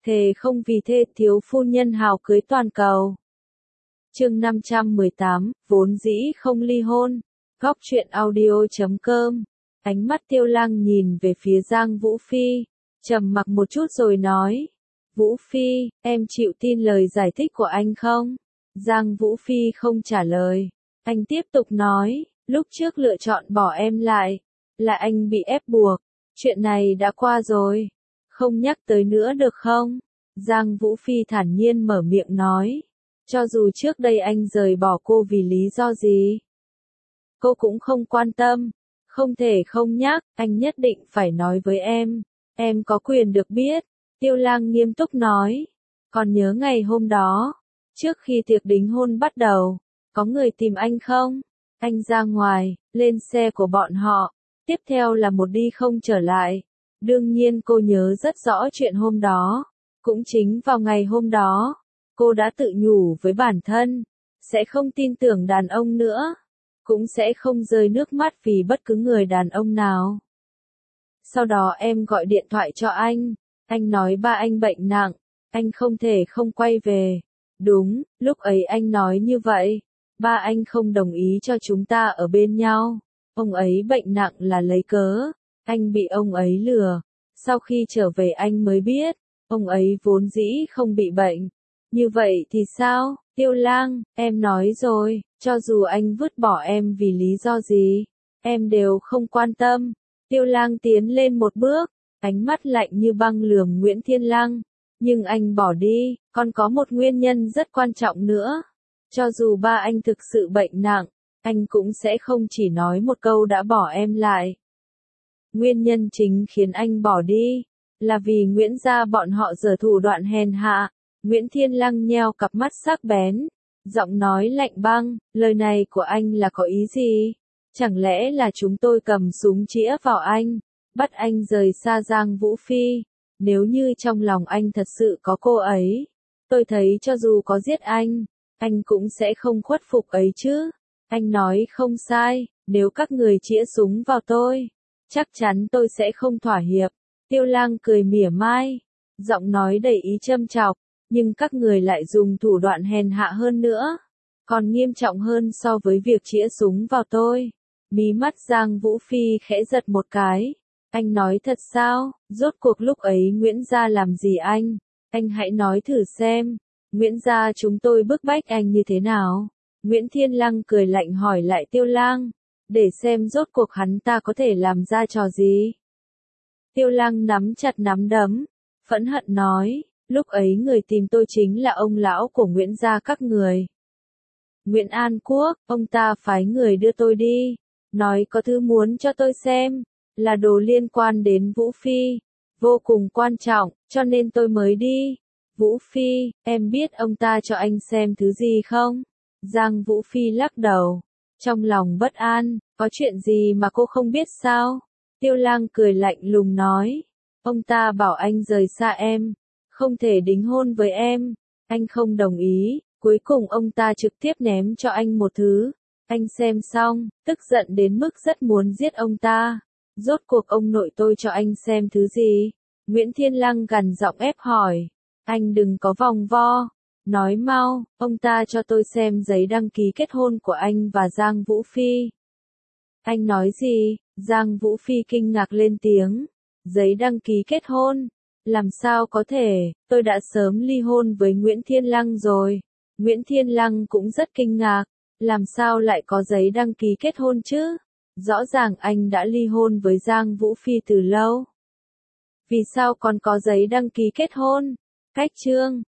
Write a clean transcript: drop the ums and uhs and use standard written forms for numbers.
thề không vì thê thiếu phu nhân hào cưới toàn cầu. Chương 518, vốn dĩ không ly hôn. Góc truyện audio.com. Ánh mắt Tiêu Lăng nhìn về phía Giang Vũ Phi, trầm mặc một chút rồi nói. Vũ Phi, em chịu tin lời giải thích của anh không? Giang Vũ Phi không trả lời. Anh tiếp tục nói, lúc trước lựa chọn bỏ em lại, là anh bị ép buộc. Chuyện này đã qua rồi. Không nhắc tới nữa được không? Giang Vũ Phi thản nhiên mở miệng nói. Cho dù trước đây anh rời bỏ cô vì lý do gì, cô cũng không quan tâm. Không thể không nhắc, anh nhất định phải nói với em có quyền được biết. Tiêu Lang nghiêm túc nói. Còn nhớ ngày hôm đó, trước khi tiệc đính hôn bắt đầu, có người tìm anh không? Anh ra ngoài, lên xe của bọn họ, tiếp theo là một đi không trở lại. Đương nhiên cô nhớ rất rõ chuyện hôm đó. Cũng chính vào ngày hôm đó, cô đã tự nhủ với bản thân, sẽ không tin tưởng đàn ông nữa, cũng sẽ không rơi nước mắt vì bất cứ người đàn ông nào. Sau đó em gọi điện thoại cho anh nói ba anh bệnh nặng, anh không thể không quay về. Đúng, lúc ấy anh nói như vậy, ba anh không đồng ý cho chúng ta ở bên nhau. Ông ấy bệnh nặng là lấy cớ, anh bị ông ấy lừa. Sau khi trở về anh mới biết, ông ấy vốn dĩ không bị bệnh. Như vậy thì sao, Tiêu Lang, em nói rồi, cho dù anh vứt bỏ em vì lý do gì, em đều không quan tâm. Tiêu Lang tiến lên một bước, ánh mắt lạnh như băng lườm Nguyễn Thiên Lăng. Nhưng anh bỏ đi, còn có một nguyên nhân rất quan trọng nữa. Cho dù ba anh thực sự bệnh nặng, anh cũng sẽ không chỉ nói một câu đã bỏ em lại. Nguyên nhân chính khiến anh bỏ đi, là vì Nguyễn gia bọn họ giở thủ đoạn hèn hạ. Nguyễn Thiên Lăng nheo cặp mắt sắc bén, giọng nói lạnh băng, lời này của anh là có ý gì? Chẳng lẽ là chúng tôi cầm súng chĩa vào anh, bắt anh rời xa Giang Vũ Phi? Nếu như trong lòng anh thật sự có cô ấy, tôi thấy cho dù có giết anh cũng sẽ không khuất phục ấy chứ. Anh nói không sai, nếu các người chĩa súng vào tôi, chắc chắn tôi sẽ không thỏa hiệp. Tiêu Lang cười mỉa mai, giọng nói đầy ý châm chọc, nhưng các người lại dùng thủ đoạn hèn hạ hơn nữa, còn nghiêm trọng hơn so với việc chĩa súng vào tôi. Mí mắt Giang Vũ Phi khẽ giật một cái. Anh nói thật sao? Rốt cuộc lúc ấy Nguyễn gia làm gì anh? Anh hãy nói thử xem. Nguyễn gia chúng tôi bức bách anh như thế nào? Nguyễn Thiên Lăng cười lạnh hỏi lại Tiêu Lang, để xem rốt cuộc hắn ta có thể làm ra trò gì. Tiêu Lang nắm chặt nắm đấm, phẫn hận nói, lúc ấy người tìm tôi chính là ông lão của Nguyễn gia các người. Nguyễn An Quốc, ông ta phái người đưa tôi đi, nói có thứ muốn cho tôi xem, là đồ liên quan đến Vũ Phi, vô cùng quan trọng, cho nên tôi mới đi. Vũ Phi, em biết ông ta cho anh xem thứ gì không? Giang Vũ Phi lắc đầu, trong lòng bất an, có chuyện gì mà cô không biết sao? Tiêu Lang cười lạnh lùng nói, ông ta bảo anh rời xa em, không thể đính hôn với em, anh không đồng ý, cuối cùng ông ta trực tiếp ném cho anh một thứ. Anh xem xong, tức giận đến mức rất muốn giết ông ta. Rốt cuộc ông nội tôi cho anh xem thứ gì? Nguyễn Thiên Lăng gằn giọng ép hỏi. Anh đừng có vòng vo. Nói mau, ông ta cho tôi xem giấy đăng ký kết hôn của anh và Giang Vũ Phi. Anh nói gì? Giang Vũ Phi kinh ngạc lên tiếng. Giấy đăng ký kết hôn? Làm sao có thể, tôi đã sớm ly hôn với Nguyễn Thiên Lăng rồi. Nguyễn Thiên Lăng cũng rất kinh ngạc. Làm sao lại có giấy đăng ký kết hôn chứ? Rõ ràng anh đã ly hôn với Giang Vũ Phi từ lâu. Vì sao còn có giấy đăng ký kết hôn? Cách chương